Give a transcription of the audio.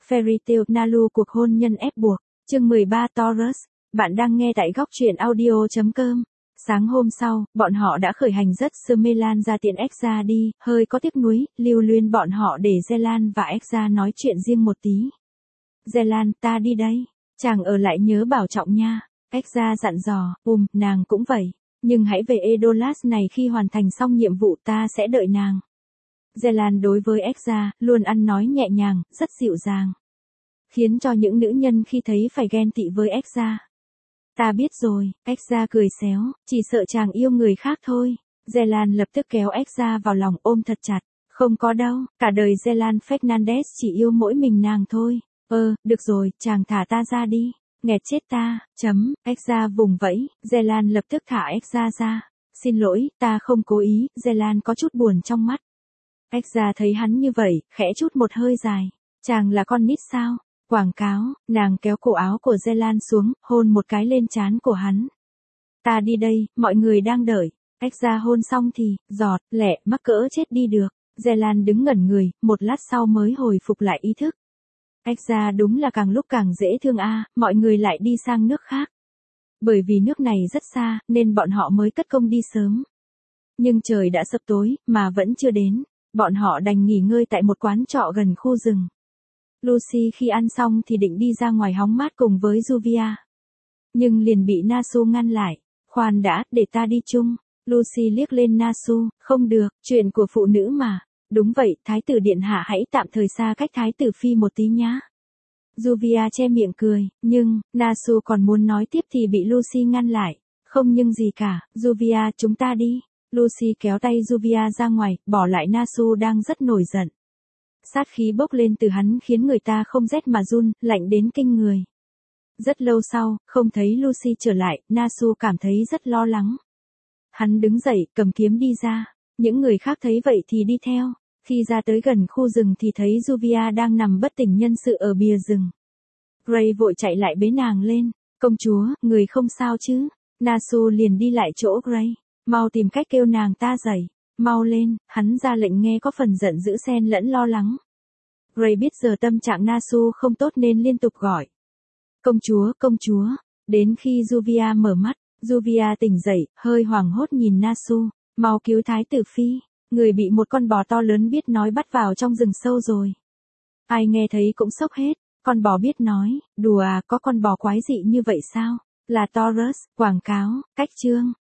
Fairy Tail Nalu cuộc hôn nhân ép buộc, chương 13 Taurus, bạn đang nghe tại góc truyện audio.com. Sáng hôm sau, bọn họ đã khởi hành dắt Smerlan ra tiện Exa đi, hơi có tiếc nuối, lưu luyến bọn họ để Zelan và Exa nói chuyện riêng một tí. Zelan, ta đi đây, chàng ở lại nhớ bảo trọng nha. Exa dặn dò, nàng cũng vậy, nhưng hãy về Edolas này khi hoàn thành xong nhiệm vụ, ta sẽ đợi nàng. Zelan đối với Exa, luôn ăn nói nhẹ nhàng, rất dịu dàng. Khiến cho những nữ nhân khi thấy phải ghen tị với Exa. Ta biết rồi, Exa cười xéo, chỉ sợ chàng yêu người khác thôi. Zelan lập tức kéo Exa vào lòng ôm thật chặt. Không có đâu, cả đời Zelan Fernandez chỉ yêu mỗi mình nàng thôi. Được rồi, chàng thả ta ra đi. Nghẹt chết ta, Exa vùng vẫy, Zelan lập tức thả Exa ra. Xin lỗi, ta không cố ý, Zelan có chút buồn trong mắt. Exa thấy hắn như vậy, khẽ chút một hơi dài. Chàng là con nít sao? Quảng cáo, nàng kéo cổ áo của Zelan xuống, hôn một cái lên trán của hắn. Ta đi đây, mọi người đang đợi. Exa hôn xong thì, giọt, lẹ, mắc cỡ chết đi được. Zelan đứng ngẩn người, một lát sau mới hồi phục lại ý thức. Exa đúng là càng lúc càng dễ thương mọi người lại đi sang nước khác. Bởi vì nước này rất xa, nên bọn họ mới cất công đi sớm. Nhưng trời đã sập tối, mà vẫn chưa đến. Bọn họ đành nghỉ ngơi tại một quán trọ gần khu rừng. Lucy khi ăn xong thì định đi ra ngoài hóng mát cùng với Juvia. Nhưng liền bị Nasu ngăn lại. Khoan đã, để ta đi chung. Lucy liếc lên Nasu, không được, chuyện của phụ nữ mà. Đúng vậy, thái tử điện hạ hãy tạm thời xa cách thái tử phi một tí nhá. Juvia che miệng cười, nhưng, Nasu còn muốn nói tiếp thì bị Lucy ngăn lại. Không nhưng gì cả, Juvia chúng ta đi. Lucy kéo tay Juvia ra ngoài, bỏ lại Nasu đang rất nổi giận. Sát khí bốc lên từ hắn khiến người ta không rét mà run, lạnh đến kinh người. Rất lâu sau, không thấy Lucy trở lại, Nasu cảm thấy rất lo lắng. Hắn đứng dậy, cầm kiếm đi ra. Những người khác thấy vậy thì đi theo. Khi ra tới gần khu rừng thì thấy Juvia đang nằm bất tỉnh nhân sự ở bìa rừng. Gray vội chạy lại bế nàng lên. Công chúa, người không sao chứ? Nasu liền đi lại chỗ Gray. Mau tìm cách kêu nàng ta dậy. Mau lên, hắn ra lệnh nghe có phần giận dữ xen lẫn lo lắng. Gray biết giờ tâm trạng Nasu không tốt nên liên tục gọi. Công chúa. Đến khi Juvia mở mắt, Juvia tỉnh dậy, hơi hoảng hốt nhìn Nasu. Mau cứu thái tử phi, người bị một con bò to lớn biết nói bắt vào trong rừng sâu rồi. Ai nghe thấy cũng sốc hết, con bò biết nói, đùa có con bò quái dị như vậy sao? Là Taurus, quảng cáo, cách chương.